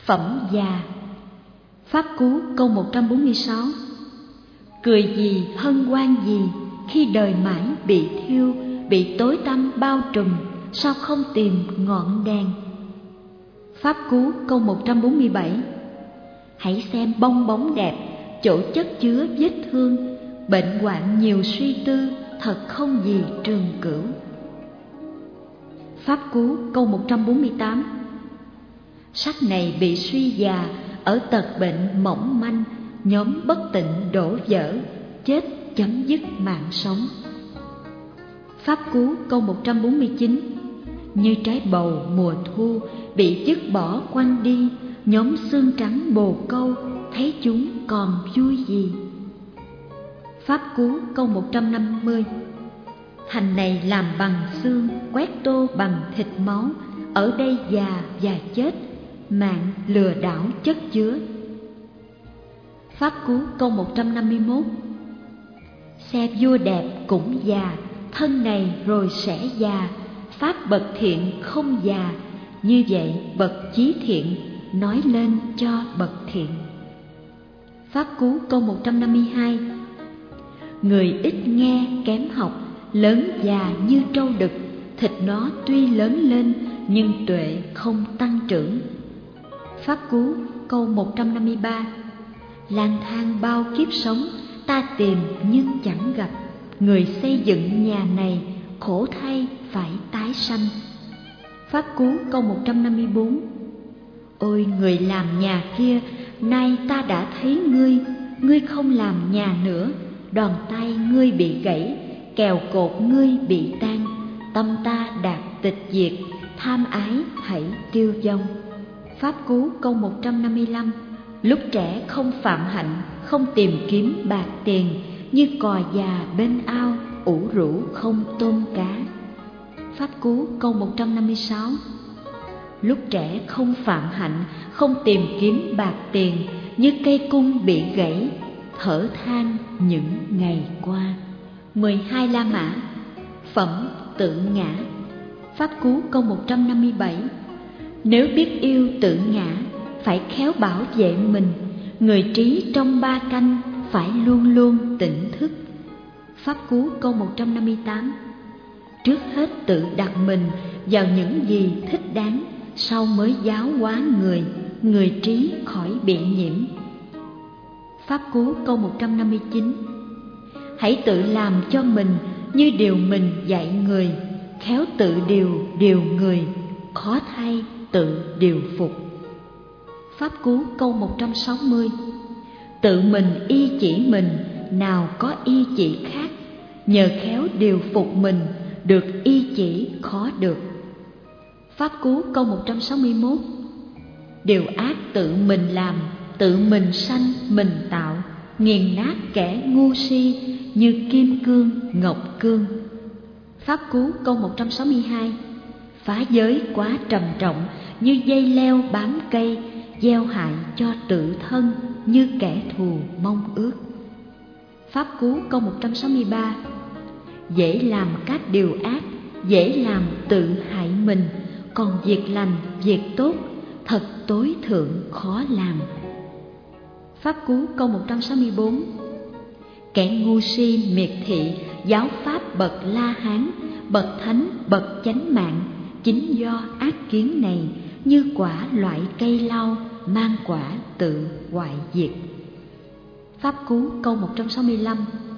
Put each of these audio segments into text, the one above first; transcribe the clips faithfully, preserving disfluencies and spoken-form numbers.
Phẩm già. Pháp Cú câu một trăm bốn mươi sáu. Cười gì hân hoan gì khi đời mãi bị thiêu, bị tối tăm bao trùm, sao không tìm ngọn đèn? Pháp Cú câu một trăm bốn mươi bảy. Hãy xem bong bóng đẹp, chỗ chất chứa vết thương, bệnh hoạn nhiều suy tư, thật không gì trường cửu. Pháp Cú câu một trăm bốn mươi tám. Sắc này bị suy già, ở tật bệnh mỏng manh, nhóm bất tịnh đổ vỡ, chết chấm dứt mạng sống. Pháp Cú câu một trăm bốn mươi chín. Như trái bầu mùa thu bị dứt bỏ quăng đi, nhóm xương trắng bồ câu, thấy chúng còn vui gì? Pháp Cú câu một trăm năm mươi. Thành này làm bằng xương, quét tô bằng thịt máu, ở đây già và chết, mạng lừa đảo chất chứa. Pháp Cú câu một trăm năm mươi mốt. Xe vua đẹp cũng già, thân này rồi sẽ già, pháp bậc thiện không già, như vậy bậc chí thiện nói lên cho bậc thiện. Pháp Cú câu một trăm năm mươi hai. Người ít nghe kém học, lớn già như trâu đực, thịt nó tuy lớn lên nhưng tuệ không tăng trưởng. Pháp Cú câu một trăm năm mươi ba. Lang thang bao kiếp sống, ta tìm nhưng chẳng gặp, người xây dựng nhà này khổ thay phải tái sanh. Pháp Cú câu một trăm năm mươi bốn. Ôi người làm nhà kia, nay ta đã thấy ngươi, ngươi không làm nhà nữa, đòn tay ngươi bị gãy, kèo cột ngươi bị tan, tâm ta đạt tịch diệt, tham ái hãy tiêu vong. Pháp Cú câu một trăm năm mươi lăm. Lúc trẻ không phạm hạnh, không tìm kiếm bạc tiền, như cò già bên ao, ủ rũ không tôm cá. Pháp Cú câu một trăm năm mươi sáu. Lúc trẻ không phạm hạnh, không tìm kiếm bạc tiền, như cây cung bị gãy, thở than những ngày qua. mười hai La Mã. Phẩm tự ngã. Pháp Cú câu một trăm năm mươi bảy. Nếu biết yêu tự ngã, phải khéo bảo vệ mình, người trí trong ba canh phải luôn luôn tỉnh thức. Pháp Cú câu một trăm năm mươi tám. Trước hết tự đặt mình vào những gì thích đáng, sau mới giáo hóa người, người trí khỏi bị nhiễm. Pháp Cú câu một trăm năm mươi chín. Hãy tự làm cho mình như điều mình dạy người, khéo tự điều điều người, khó thay tự điều phục. Pháp Cú câu một trăm sáu mươi. Tự mình y chỉ mình, nào có y chỉ khác, nhờ khéo điều phục mình, được y chỉ khó được. Pháp Cú câu một trăm sáu mươi mốt. Điều ác tự mình làm, tự mình sanh mình tạo, nghiền nát kẻ ngu si, như kim cương ngọc cương. Pháp Cú câu một trăm sáu mươi hai. Phá giới quá trầm trọng, như dây leo bám cây, gieo hại cho tự thân, như kẻ thù mong ước. Pháp Cú câu một trăm sáu mươi ba. Dễ làm các điều ác, dễ làm tự hại mình, còn việc lành, việc tốt, thật tối thượng khó làm. Pháp Cú câu một trăm sáu mươi bốn. Kẻ ngu si miệt thị, giáo pháp bậc La Hán, bậc thánh, bậc chánh mạng, chính do ác kiến này, như quả loại cây lau, mang quả tự hoại diệt. Pháp Cú câu một trăm sáu mươi lăm.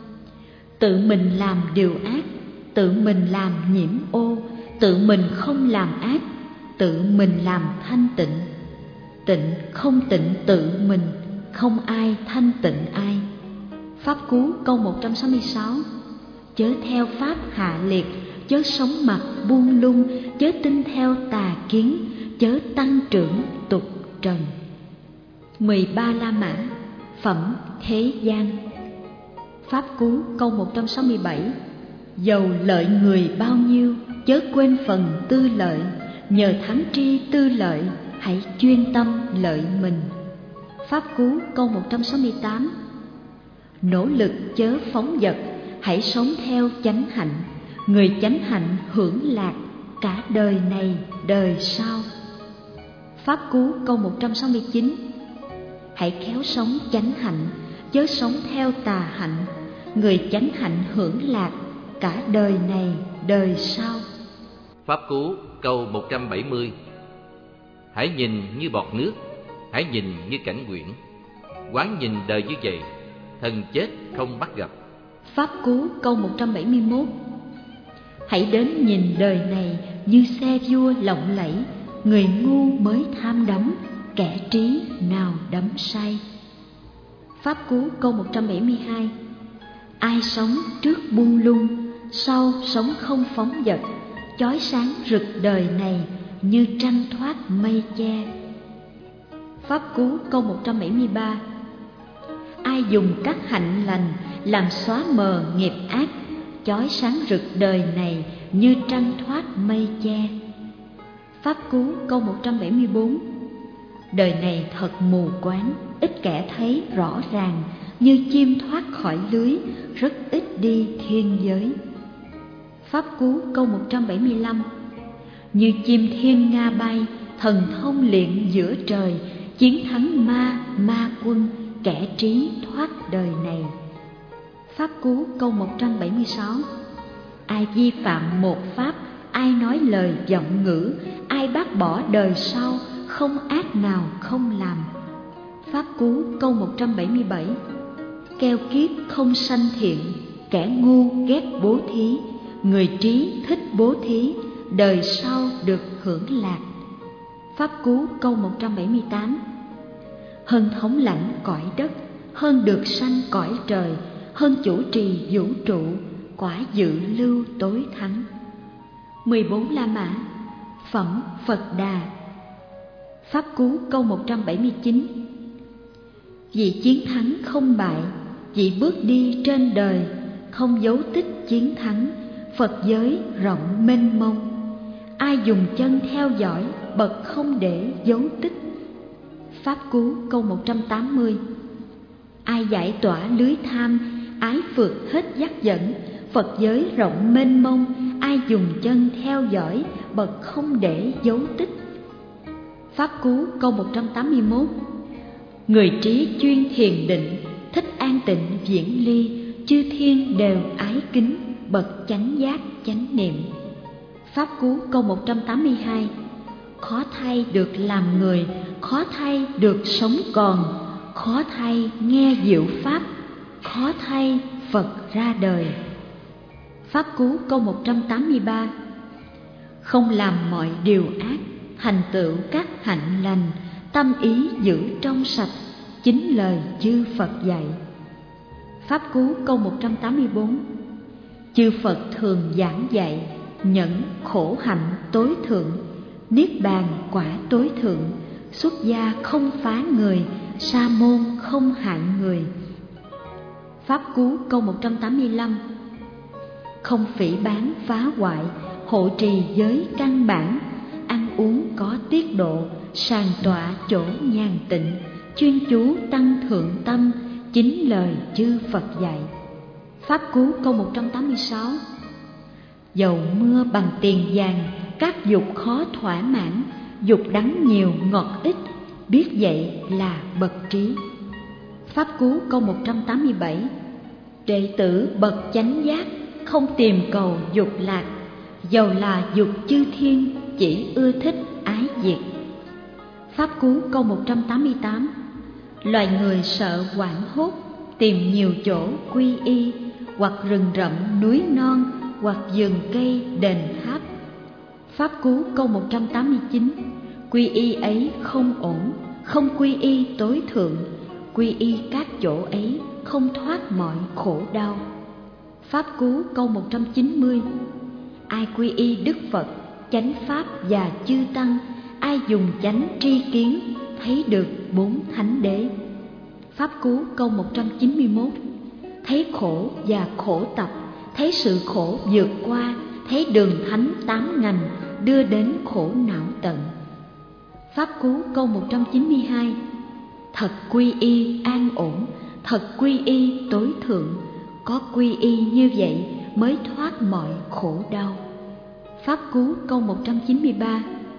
Tự mình làm điều ác, tự mình làm nhiễm ô, tự mình không làm ác, tự mình làm thanh tịnh. Tịnh không tịnh tự mình, không ai thanh tịnh ai. Pháp Cú câu một trăm sáu mươi sáu. Chớ theo pháp hạ liệt, chớ sống mặt buông lung, chớ tin theo tà kiến, chớ tăng trưởng tục trần. mười ba La Mã. Phẩm thế gian. Pháp Cú câu một trăm sáu mươi bảy. Dầu lợi người bao nhiêu, chớ quên phần tư lợi, nhờ thắng tri tư lợi, hãy chuyên tâm lợi mình. Pháp Cú câu một trăm sáu mươi tám. Nỗ lực chớ phóng dật, hãy sống theo chánh hạnh, người chánh hạnh hưởng lạc cả đời này đời sau. Pháp Cú câu một trăm sáu mươi chín. Hãy khéo sống chánh hạnh, chớ sống theo tà hạnh. Người chánh hạnh hưởng lạc cả đời này đời sau. Pháp Cú câu một trăm bảy mươi. Hãy nhìn như bọt nước, hãy nhìn như cảnh quyển. Quán nhìn đời như vậy, thần chết không bắt gặp. Pháp Cú câu một trăm bảy mươi mốt. Hãy đến nhìn đời này như xe vua lộng lẫy. Người ngu mới tham đắm, kẻ trí nào đắm say. Pháp Cú câu một trăm bảy mươi hai. Ai sống trước buông lung, sau sống không phóng dật. Chói sáng rực đời này như trăng thoát mây che. Pháp Cú câu một trăm bảy mươi ba. Ai dùng các hạnh lành làm xóa mờ nghiệp ác. Chói sáng rực đời này như trăng thoát mây che. Pháp Cú câu một trăm bảy mươi bốn. Đời này thật mù quáng, ít kẻ thấy rõ ràng. Như chim thoát khỏi lưới, rất ít đi thiên giới. Pháp Cú câu một trăm bảy mươi lăm. Như chim thiên nga bay, thần thông luyện giữa trời. Chiến thắng ma, ma quân, kẻ trí thoát đời này. Pháp Cú câu một trăm bảy mươi sáu. Ai vi phạm một pháp, ai nói lời vọng ngữ, ai bác bỏ đời sau, không ác nào không làm. Pháp Cú câu một trăm bảy mươi bảy. Keo kiết không sanh thiện, kẻ ngu ghét bố thí. Người trí thích bố thí, đời sau được hưởng lạc. Pháp Cú câu một trăm bảy mươi tám. Hơn thống lãnh cõi đất, hơn được sanh cõi trời, hơn chủ trì vũ trụ, quả dự lưu tối thắng. mười bốn La Mã. Phẩm Phật Đà. Pháp Cú câu một trăm bảy mươi chín. Vì chiến thắng không bại, vì bước đi trên đời, không dấu tích chiến thắng, Phật giới rộng mênh mông. Ai dùng chân theo dõi, bậc không để dấu tích. Pháp Cú câu một trăm tám mươi. Ai giải tỏa lưới tham, ái phượt hết dắt dẫn, Phật giới rộng mênh mông. Ai dùng chân theo dõi, bậc không để dấu tích. Pháp Cú câu một trăm tám mươi mốt. Người trí chuyên thiền định, thích an tịnh viễn ly, chư thiên đều ái kính, bậc chánh giác chánh niệm. Pháp Cú câu một trăm tám mươi hai. Khó thay được làm người, khó thay được sống còn, khó thay nghe diệu pháp, khó thay Phật ra đời. Pháp Cú câu một trăm tám mươi ba. Không làm mọi điều ác, thành tựu các hạnh lành, tâm ý giữ trong sạch, chính lời chư Phật dạy. Pháp Cú câu một trăm tám mươi bốn. Chư Phật thường giảng dạy, nhẫn khổ hạnh tối thượng, niết bàn quả tối thượng, xuất gia không phá người, sa môn không hại người. Pháp Cú câu một trăm tám mươi lăm. Không phỉ báng phá hoại, hộ trì giới căn bản, ăn uống có tiết độ, sàng tọa chỗ nhàn tịnh, chuyên chú tăng thượng tâm, chính lời chư Phật dạy. Pháp Cú câu một trăm tám mươi sáu. Dầu mưa bằng tiền vàng, các dục khó thỏa mãn, dục đắng nhiều ngọt ít, biết vậy là bậc trí. Pháp Cú câu một trăm tám mươi bảy. Đệ tử bậc chánh giác, không tìm cầu dục lạc, dầu là dục chư thiên, chỉ ưa thích ái diệt. Pháp Cú câu một trăm tám mươi tám. Loài người sợ hoảng hốt, tìm nhiều chỗ quy y, hoặc rừng rậm núi non, hoặc vườn cây đền tháp. Pháp Cú câu một trăm tám mươi chín. Quy y ấy không ổn, không quy y tối thượng, quy y các chỗ ấy không thoát mọi khổ đau. Pháp Cú câu một trăm chín mươi. Ai quy y Đức Phật, chánh Pháp và chư Tăng, ai dùng chánh tri kiến, thấy được bốn thánh đế. Pháp Cú câu một trăm chín mươi mốt. Thấy khổ và khổ tập, thấy sự khổ vượt qua, thấy đường thánh tám ngành, đưa đến khổ não tận. Pháp Cú câu một trăm chín mươi hai. Thật quy y an ổn, thật quy y tối thượng, có quy y như vậy mới thoát mọi khổ đau. Pháp Cú câu một trăm chín mươi ba.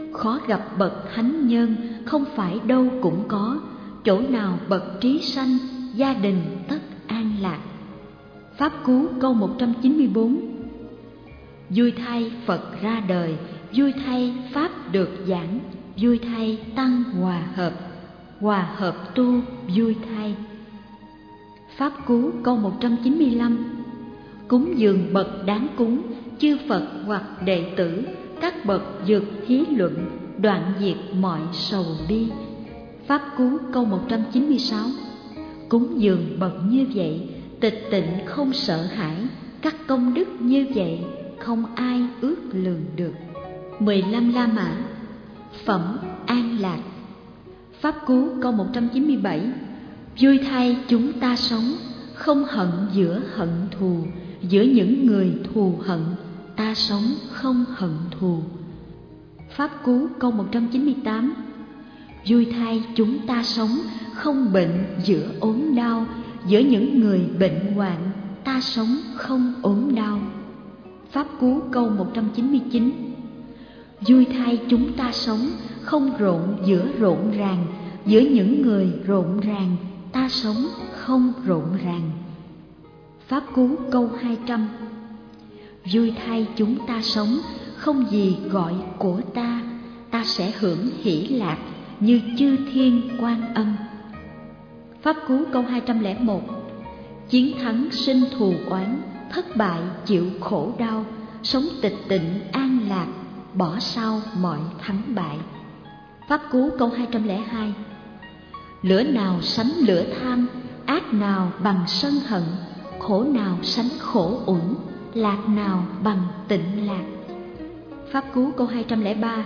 Khó gặp bậc thánh nhân, không phải đâu cũng có. Chỗ nào bậc trí sanh, gia đình tất an lạc. Pháp Cú câu một trăm chín mươi bốn. Vui thay Phật ra đời, vui thay Pháp được giảng, vui thay Tăng hòa hợp, hòa hợp tu vui thay. Pháp Cú câu một trăm chín mươi lăm. Cúng dường bậc đáng cúng, chư Phật hoặc đệ tử, các bậc dược thí luận, đoạn diệt mọi sầu bi. Pháp Cú câu một trăm chín mươi sáu. Cúng dường bậc như vậy, tịch tịnh không sợ hãi, các công đức như vậy không ai ước lường được. mười lăm La Mã. Phẩm an lạc. Pháp Cú câu một trăm chín mươi bảy. Vui thay chúng ta sống, không hận giữa hận thù, giữa những người thù hận, ta sống không hận thù. Pháp Cú câu một trăm chín mươi tám. Vui thay chúng ta sống, không bệnh giữa ốm đau, giữa những người bệnh hoạn, ta sống không ốm đau. Pháp Cú câu một trăm chín mươi chín. Vui thay chúng ta sống, không rộn giữa rộn ràng, giữa những người rộn ràng, ta sống không rộn ràng. Pháp Cú câu hai trăm. Vui thay chúng ta sống, không gì gọi của ta, ta sẽ hưởng hỷ lạc như chư thiên Quan Âm. Pháp Cú câu hai trăm lẻ một. Chiến thắng sinh thù oán, thất bại chịu khổ đau, sống tịch tịnh an lạc, bỏ sau mọi thắng bại. Pháp Cú câu hai trăm lẻ hai. Lửa nào sánh lửa tham, ác nào bằng sân hận, khổ nào sánh khổ uẩn, lạc nào bằng tịnh lạc. Pháp Cú câu hai trăm lẻ ba.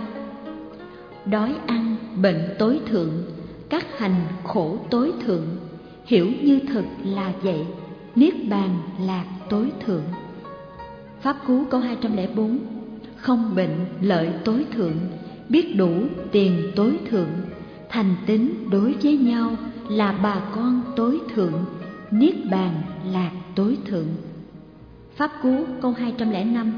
Đói ăn bệnh tối thượng, các hành khổ tối thượng, hiểu như thực là vậy, niết bàn lạc tối thượng. Pháp Cú câu hai trăm lẻ bốn. Không bệnh lợi tối thượng, biết đủ tiền tối thượng, thành tín đối với nhau là bà con tối thượng, niết bàn lạc tối thượng. Pháp Cú câu hai trăm lẻ năm.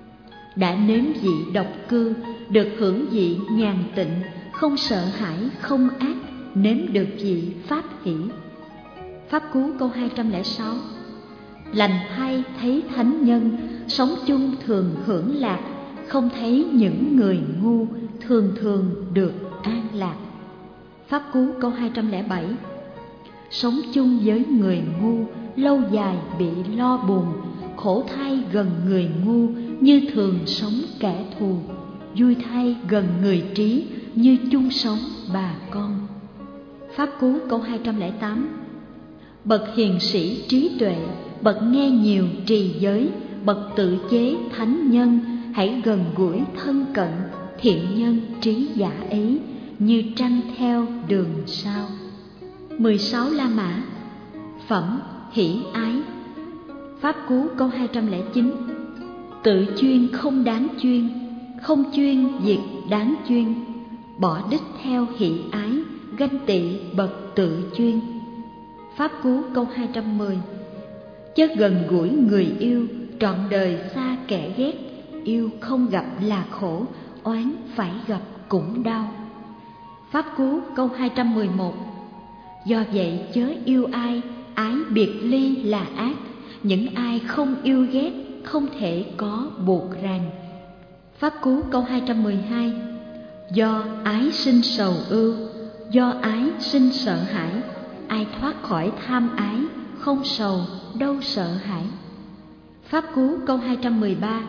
Đã nếm vị độc cư, được hưởng vị nhàn tịnh, không sợ hãi không ác, nếm được vị pháp hỷ. Pháp Cú câu hai trăm lẻ sáu. Lành thay thấy thánh nhân, sống chung thường hưởng lạc, không thấy những người ngu, thường thường được an lạc. Pháp Cú câu hai trăm lẻ bảy. Sống chung với người ngu, lâu dài bị lo buồn, khổ thay gần người ngu, như thường sống kẻ thù, vui thay gần người trí, như chung sống bà con. Pháp Cú câu hai trăm lẻ tám. Bậc hiền sĩ trí tuệ, bậc nghe nhiều trì giới, bậc tự chế thánh nhân, hãy gần gũi thân cận thiện nhân trí giả ấy, như trăng theo đường sao. mười sáu La Mã. Phẩm hỷ ái. Pháp Cú câu hai trăm lẻ chín. Tự chuyên không đáng chuyên, không chuyên việc đáng chuyên, bỏ đích theo hỷ ái, ganh tị bậc tự chuyên. Pháp Cú câu hai trăm mười. Chớ gần gũi người yêu, trọn đời xa kẻ ghét, yêu không gặp là khổ, oán phải gặp cũng đau. Pháp Cú câu hai trăm mười một. Do vậy chớ yêu ai, ái biệt ly là ác, những ai không yêu ghét không thể có buộc ràng. Pháp Cú câu hai trăm mười hai. Do ái sinh sầu ưu, do ái sinh sợ hãi, ai thoát khỏi tham ái, không sầu đâu sợ hãi. Pháp Cú câu hai trăm mười ba.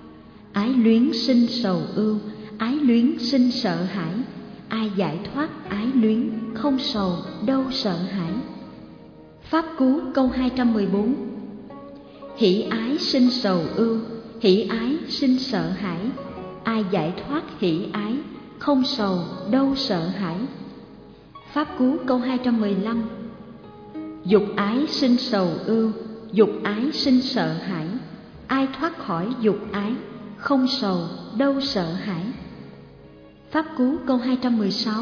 Ái luyến sinh sầu ưu, ái luyến sinh sợ hãi, ai giải thoát ái luyến, không sầu đâu sợ hãi. Pháp Cú câu hai trăm mười bốn. Hỷ ái sinh sầu ưu, hỷ ái sinh sợ hãi, ai giải thoát hỷ ái, không sầu đâu sợ hãi. Pháp Cú câu hai trăm mười lăm. Dục ái sinh sầu ưu, dục ái sinh sợ hãi, ai thoát khỏi dục ái, không sầu đâu sợ hãi. Pháp Cú câu hai trăm mười sáu.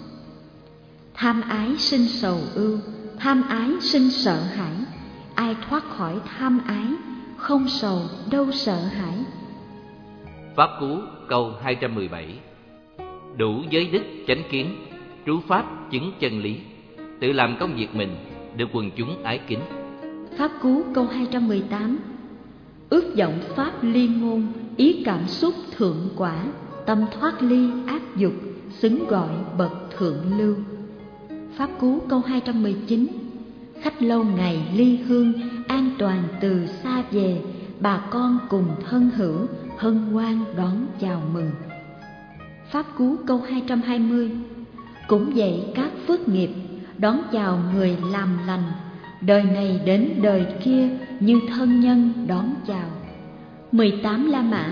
Tham ái sinh sầu ưu, tham ái sinh sợ hãi, ai thoát khỏi tham ái, không sầu đâu sợ hãi. Pháp Cú câu hai trăm mười bảy. đủ giới đức chánh kiến, trú pháp chứng chân lý, tự làm công việc mình, được quần chúng ái kính. Pháp Cú câu hai trăm mười tám. Ước vọng pháp liên ngôn, ý cảm xúc thượng quả, tâm thoát ly ác dục, xứng gọi bậc thượng lưu. Pháp Cú câu hai trăm mười chín. Khách lâu ngày ly hương, an toàn từ xa về, bà con cùng thân hữu, hân hoan đón chào mừng. Pháp Cú câu hai trăm hai mươi. Cũng vậy các phước nghiệp, đón chào người làm lành, đời này đến đời kia như thân nhân đón chào. mười tám La Mã.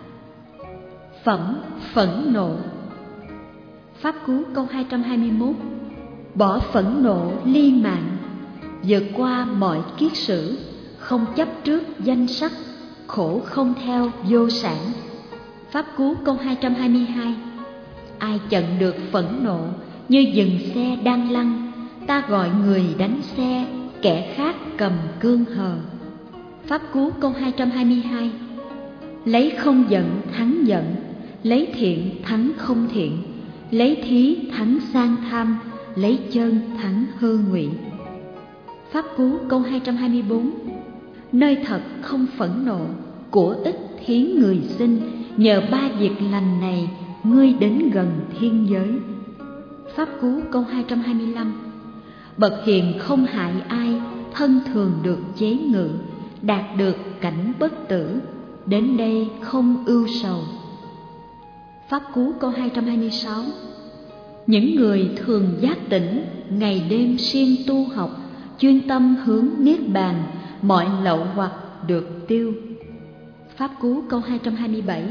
Phẩm phẫn nộ. Pháp Cú câu hai trăm hai mươi mốt. Bỏ phẫn nộ ly mạng, vượt qua mọi kiết sử, không chấp trước danh sắc, khổ không theo vô sản. Pháp Cú câu hai trăm hai mươi hai. Ai chặn được phẫn nộ, như dừng xe đang lăn, ta gọi người đánh xe, kẻ khác cầm cương hờ. Pháp Cú câu hai trăm hai mươi hai. Lấy không giận thắng giận, lấy thiện thắng không thiện, lấy thí thắng sang tham, lấy chân thắng hư ngụy. Pháp Cú câu hai trăm hai mươi bốn. Nơi thật không phẫn nộ, của ích thiến người sinh, nhờ ba việc lành này ngươi đến gần thiên giới. Pháp Cú câu hai trăm hai mươi lăm. Bậc hiền không hại ai, thân thường được chế ngự, đạt được cảnh bất tử, đến đây không ưu sầu. Pháp Cú câu hai trăm hai mươi sáu. Những người thường giác tỉnh, ngày đêm siêng tu học, chuyên tâm hướng niết bàn, mọi lậu hoặc được tiêu. Pháp Cú câu hai trăm hai mươi bảy.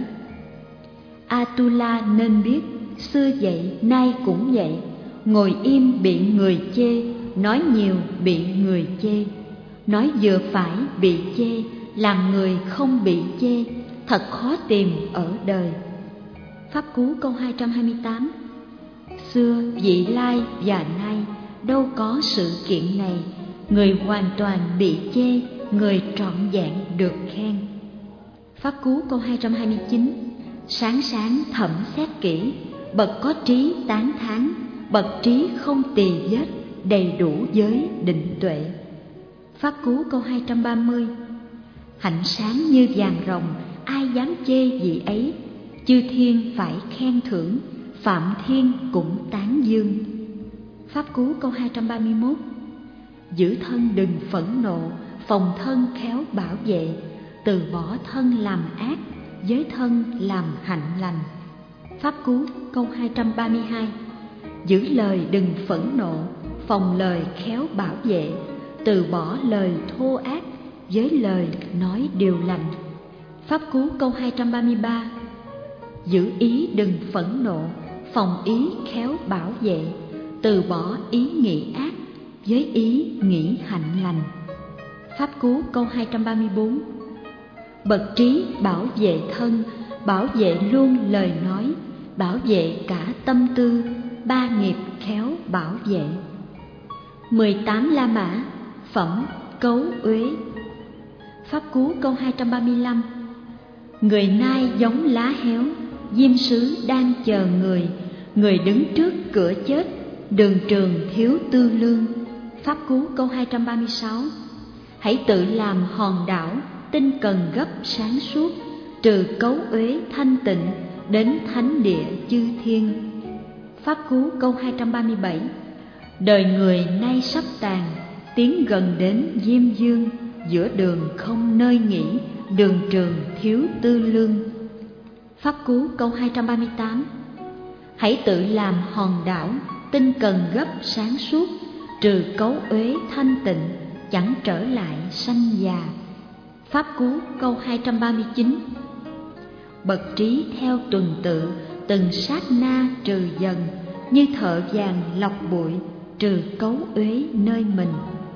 Atula nên biết, xưa vậy nay cũng vậy, ngồi im bị người chê, nói nhiều bị người chê, nói vừa phải bị chê, làm người không bị chê, thật khó tìm ở đời. Pháp Cú câu hai trăm hai mươi tám. Xưa vị lai và nay đâu có sự kiện này, người hoàn toàn bị chê, người trọn vẹn được khen. Pháp Cú câu hai trăm hai mươi chín. Sáng sáng thẩm xét kỹ, bậc có trí tán thán, bậc trí không tỳ vết, đầy đủ giới định tuệ. Pháp Cú câu hai trăm ba mươi. Hạnh sáng như vàng rồng, ai dám chê vị ấy, chư thiên phải khen thưởng, phạm thiên cũng tán dương. Pháp Cú câu hai trăm ba mươi mốt. Giữ thân đừng phẫn nộ, phòng thân khéo bảo vệ, từ bỏ thân làm ác, với thân làm hạnh lành. Pháp Cú câu hai trăm ba mươi hai. Giữ lời đừng phẫn nộ, phòng lời khéo bảo vệ, từ bỏ lời thô ác, với lời nói điều lành. Pháp Cú câu hai trăm ba mươi ba. Giữ ý đừng phẫn nộ, phòng ý khéo bảo vệ, từ bỏ ý nghĩ ác, với ý nghĩ hạnh lành. Pháp Cú câu hai trăm ba mươi bốn. Bậc trí bảo vệ thân, bảo vệ luôn lời nói, bảo vệ cả tâm tư, ba nghiệp khéo bảo vệ. mười tám La Mã. Phẩm cấu uế. Pháp Cú câu hai trăm ba mươi lăm. Người nai giống lá héo, diêm sứ đang chờ người, người đứng trước cửa chết, đường trường thiếu tư lương. Pháp Cú câu hai trăm ba mươi sáu. Hãy tự làm hòn đảo, tinh cần gấp sáng suốt, trừ cấu uế thanh tịnh, đến thánh địa chư thiên. Pháp Cú câu hai trăm ba mươi bảy. Đời người nay sắp tàn, tiến gần đến diêm dương, giữa đường không nơi nghỉ, đường trường thiếu tư lương. Pháp Cú câu hai trăm ba mươi tám. Hãy tự làm hòn đảo, tinh cần gấp sáng suốt, trừ cấu uế thanh tịnh, chẳng trở lại sanh già. Pháp Cú câu hai trăm ba mươi chín. Bậc trí theo tuần tự, từng sát na trừ dần, như thợ vàng lọc bụi, trừ cấu uế nơi mình.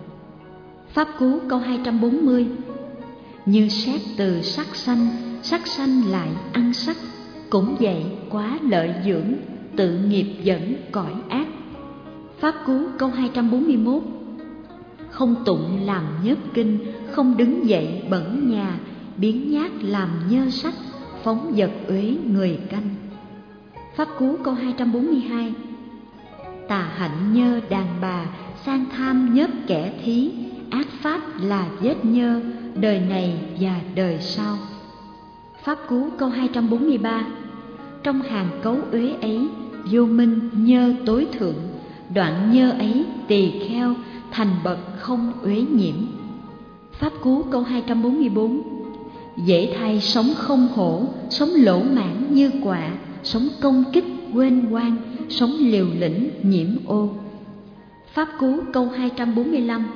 Pháp Cú câu hai trăm bốn mươi. Như xét từ sắc sanh, sắc sanh lại ăn sắc, cũng vậy quá lợi dưỡng, tự nghiệp dẫn cõi ác. Pháp Cú câu hai trăm bốn mươi mốt. Không tụng làm nhớp kinh, không đứng dậy bẩn nhà, biến nhát làm nhơ sách, phóng vật uế người canh. Pháp Cú câu hai trăm bốn mươi hai. Tà hạnh nhơ đàn bà, sang tham nhớp kẻ thí, ác pháp là vết nhơ, đời này và đời sau. Pháp Cú câu hai trăm bốn mươi ba. Trong hàng cấu uế ấy, vô minh nhơ tối thượng, đoạn nhơ ấy tỳ kheo, thành bậc không uế nhiễm. Pháp Cú câu hai trăm bốn mươi bốn. Dễ thay sống không hổ, sống lỗ mãn như quạ, sống công kích quên quan, sống liều lĩnh nhiễm ô. Pháp Cú câu hai trăm bốn mươi lăm.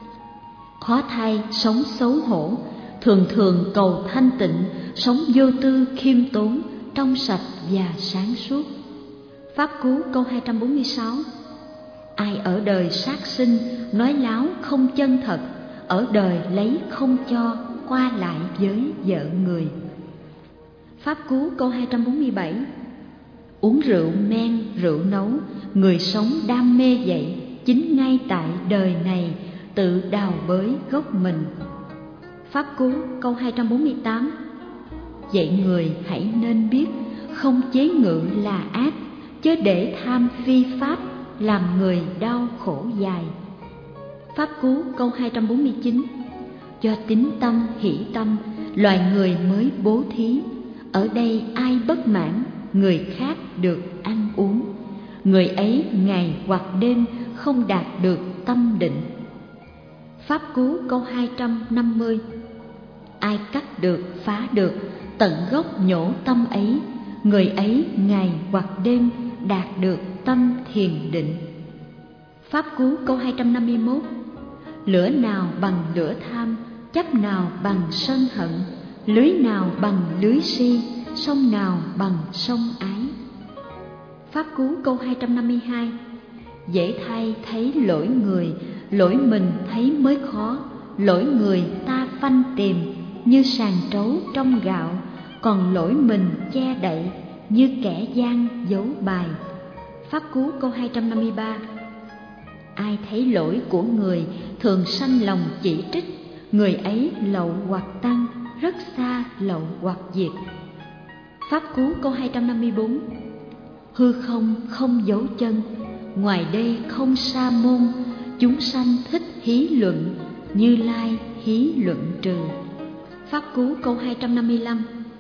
Khó thay sống xấu hổ, thường thường cầu thanh tịnh, sống vô tư khiêm tốn, trong sạch và sáng suốt. Pháp Cú câu hai trăm bốn mươi sáu. Ai ở đời sát sinh, nói láo không chân thật, ở đời lấy không cho, qua lại với vợ người. Pháp Cú câu hai trăm bốn mươi bảy. Uống rượu men, rượu nấu, người sống đam mê vậy, chính ngay tại đời này, tự đào bới gốc mình. Pháp Cú câu hai trăm bốn mươi tám. Vậy người hãy nên biết, không chế ngự là ác, chớ để tham phi pháp, làm người đau khổ dài. Pháp Cú câu hai trăm bốn mươi chín. Do tín tâm hỷ tâm, loài người mới bố thí, ở đây ai bất mãn, người khác được ăn uống, người ấy ngày hoặc đêm không đạt được tâm định. Pháp Cú câu hai trăm năm mươi. Ai cắt được, phá được, tận gốc nhổ tâm ấy, người ấy ngày hoặc đêm đạt được tâm thiền định. Pháp Cú câu hai trăm năm mươi mốt. Lửa nào bằng lửa tham, chấp nào bằng sân hận, lưới nào bằng lưới si, sông nào bằng sông ái. Pháp Cú câu hai trăm năm mươi hai. Dễ thay thấy lỗi người, lỗi mình thấy mới khó, lỗi người ta phanh tìm, như sàn trấu trong gạo, còn lỗi mình che đậy, như kẻ gian giấu bài. Pháp Cú câu hai trăm năm mươi ba. Ai thấy lỗi của người, thường sanh lòng chỉ trích, người ấy lậu hoặc tăng, rất xa lậu hoặc diệt. Pháp Cú câu hai trăm năm mươi bốn. Hư không không dấu chân, ngoài đây không sa môn, chúng sanh thích hí luận, Như Lai hí luận trừ. Pháp Cú câu hai trăm năm mươi lăm.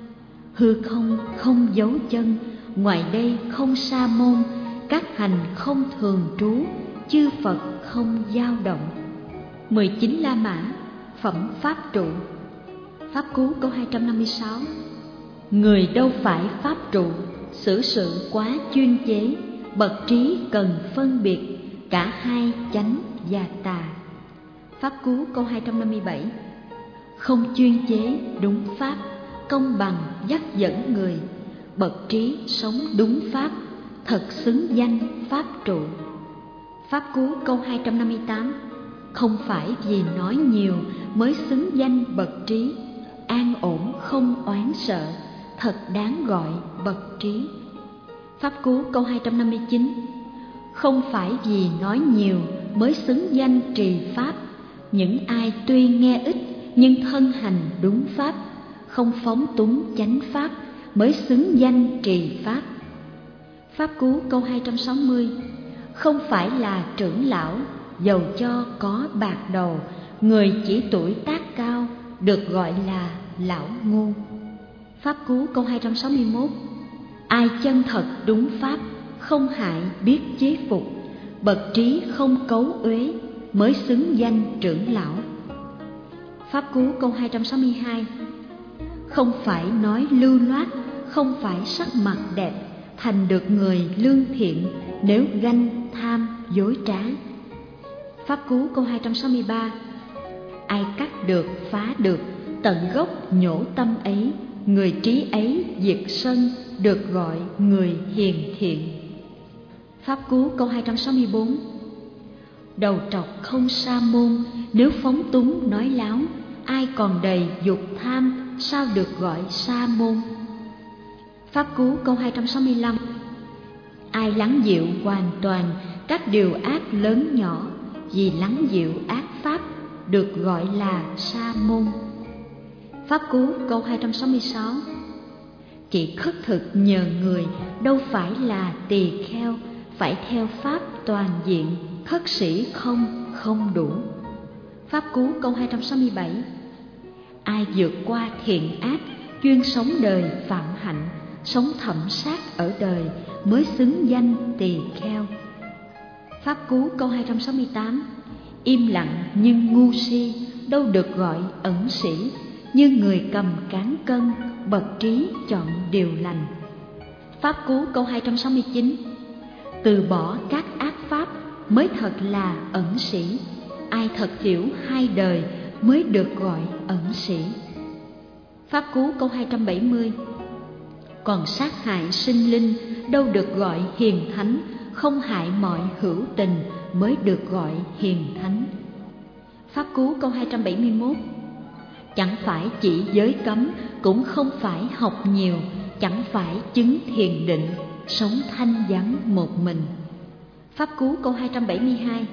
Hư không không dấu chân, ngoài đây không sa môn, các hành không thường trú, chư Phật không dao động. Mười chín La Mã, phẩm Pháp trụ. Pháp Cú câu hai trăm năm mươi sáu. Người đâu phải Pháp trụ, xử sự quá chuyên chế, bậc trí cần phân biệt, cả hai chánh và tà. Pháp Cú câu hai trăm năm mươi bảy. Không chuyên chế đúng Pháp, công bằng dắt dẫn người, bậc trí sống đúng Pháp, thật xứng danh Pháp trụ. Pháp Cú câu hai trăm năm mươi tám. Không phải vì nói nhiều mới xứng danh bậc trí, an ổn không oán sợ, thật đáng gọi bậc trí. Pháp Cú câu hai trăm năm mươi chín. Không phải vì nói nhiều mới xứng danh trì Pháp, những ai tuy nghe ít nhưng thân hành đúng Pháp, không phóng túng chánh Pháp mới xứng danh trì Pháp. Pháp Cú câu hai trăm sáu mươi. Không phải là trưởng lão, dầu cho có bạc đầu, người chỉ tuổi tác cao, được gọi là lão ngu. Pháp Cú câu hai trăm sáu mươi mốt. Ai chân thật đúng Pháp, không hại biết chế phục, bậc trí không cấu uế, mới xứng danh trưởng lão. Pháp Cú câu hai trăm sáu mươi hai. Không phải nói lưu loát, không phải sắc mặt đẹp, thành được người lương thiện, nếu ganh tham dối trá. Pháp Cú câu hai trăm sáu mươi ba. Ai cắt được, phá được, tận gốc nhổ tâm ấy, người trí ấy diệt sân, được gọi người hiền thiện. Pháp Cú câu hai trăm sáu mươi bốn. Đầu trọc không sa môn, nếu phóng túng nói láo, ai còn đầy dục tham, sao được gọi sa môn. Pháp Cú câu hai trăm sáu mươi lăm. Ai lắng dịu hoàn toàn các điều ác lớn nhỏ, vì lắng dịu ác pháp, được gọi là sa môn. Pháp Cú câu hai trăm sáu mươi sáu. Chỉ khất thực nhờ người đâu phải là tỳ kheo, phải theo pháp toàn diện, khất sĩ không, không đủ. Pháp Cú câu hai trăm sáu mươi bảy. Ai vượt qua thiện ác, chuyên sống đời phạm hạnh, sống thẩm sát ở đời, mới xứng danh tỳ kheo. Pháp Cú câu hai trăm sáu mươi tám. Im lặng nhưng ngu si, đâu được gọi ẩn sĩ, như người cầm cán cân, bậc trí chọn điều lành. Pháp Cú câu hai trăm sáu mươi chín. Từ bỏ các ác pháp mới thật là ẩn sĩ, ai thật hiểu hai đời mới được gọi ẩn sĩ. Pháp Cú câu hai trăm bảy mươi. Còn sát hại sinh linh đâu được gọi hiền thánh, không hại mọi hữu tình mới được gọi hiền thánh. Pháp Cú câu hai trăm bảy mươi mốt. Chẳng phải chỉ giới cấm, cũng không phải học nhiều, chẳng phải chứng thiền định, sống thanh vắng một mình. Pháp Cú câu hai trăm bảy mươi hai.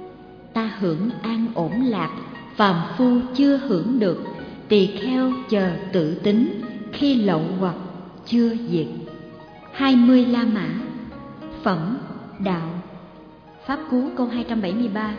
Ta hưởng an ổn lạc, phàm phu chưa hưởng được, tỳ kheo chờ tự tính, khi lậu hoặc chưa diệt. Hai mươi La Mã. Phẩm đạo. Pháp Cú câu hai trăm bảy mươi ba.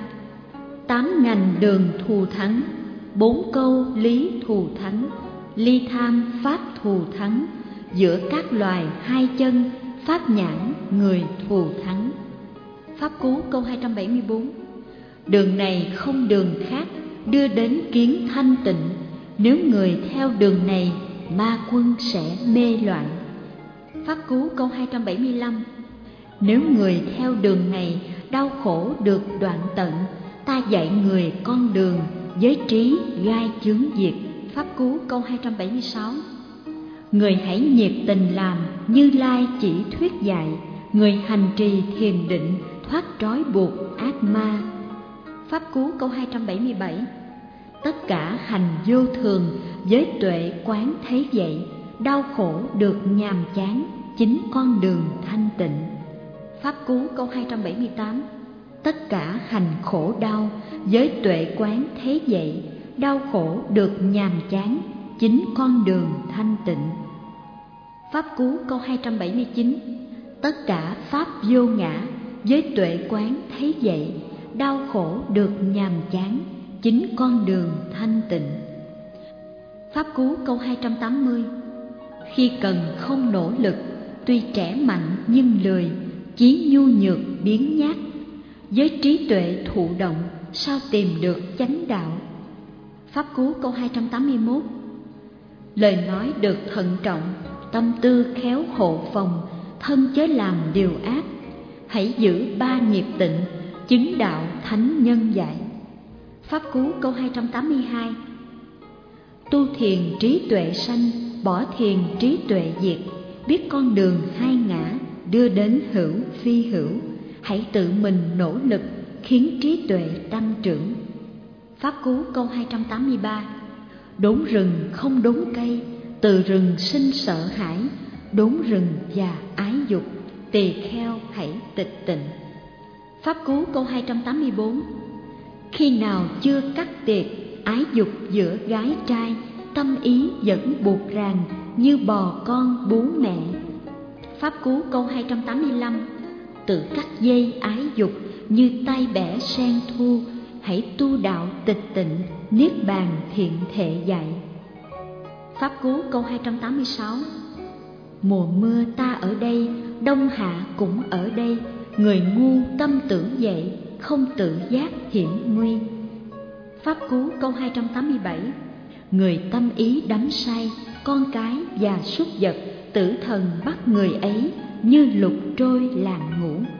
Tám ngành đường thù thắng, bốn câu lý thù thắng, ly tham pháp thù thắng, giữa các loài hai chân, pháp nhãn người thù thắng. Pháp Cú câu hai trăm bảy mươi bốn. Đường này không đường khác, đưa đến kiến thanh tịnh, nếu người theo đường này, ma quân sẽ mê loạn. Pháp Cú câu hai trăm bảy mươi lăm. Nếu người theo đường này, đau khổ được đoạn tận, ta dạy người con đường, giới trí gai chướng diệt. Pháp Cú câu hai trăm bảy mươi sáu. Người hãy nhiệt tình làm, Như Lai chỉ thuyết dạy, người hành trì thiền định, thoát trói buộc ác ma. Pháp Cú câu hai trăm bảy mươi bảy. Tất cả hành vô thường, với tuệ quán thấy vậy, đau khổ được nhàm chán, chính con đường thanh tịnh. Pháp Cú câu hai trăm bảy mươi tám. Tất cả hành khổ đau, với tuệ quán thấy vậy, đau khổ được nhàm chán, chính con đường thanh tịnh. Pháp Cú câu hai trăm bảy mươi chín. Tất cả pháp vô ngã, với tuệ quán thấy vậy, đau khổ được nhàm chán, chính con đường thanh tịnh. Pháp Cú câu hai trăm tám mươi. Khi cần không nỗ lực, tuy trẻ mạnh nhưng lười, chí nhu nhược biến nhát, với trí tuệ thụ động, sao tìm được chánh đạo. Pháp Cú câu hai trăm tám mươi mốt. Lời nói được thận trọng, tâm tư khéo hộ phòng, thân chớ làm điều ác, hãy giữ ba nghiệp tịnh, chứng đạo thánh nhân dạy. Pháp Cú câu hai trăm tám mươi hai. Tu thiền trí tuệ sanh, bỏ thiền trí tuệ diệt, biết con đường hai ngã, đưa đến hữu phi hữu, hãy tự mình nỗ lực, khiến trí tuệ tăng trưởng. Pháp Cú câu hai trăm tám mươi ba. Đốn rừng không đốn cây, từ rừng sinh sợ hãi, đốn rừng và ái dục, tỳ kheo hãy tịch tịnh. Pháp Cú câu hai trăm tám mươi bốn. Khi nào chưa cắt tiệt, ái dục giữa gái trai, tâm ý vẫn buộc ràng, như bò con bú mẹ. Pháp Cú câu hai trăm tám mươi lăm. Tự cắt dây ái dục, như tay bẻ sen thu, hãy tu đạo tịch tịnh, niết bàn thiện thệ dạy. Pháp Cú câu hai trăm tám mươi sáu. Mùa mưa ta ở đây, đông hạ cũng ở đây, người ngu tâm tưởng vậy, không tự giác hiểm nguy. Pháp Cú câu hai trăm tám mươi bảy. Người tâm ý đắm say, con cái và súc vật, tử thần bắt người ấy, như lục trôi làng ngủ.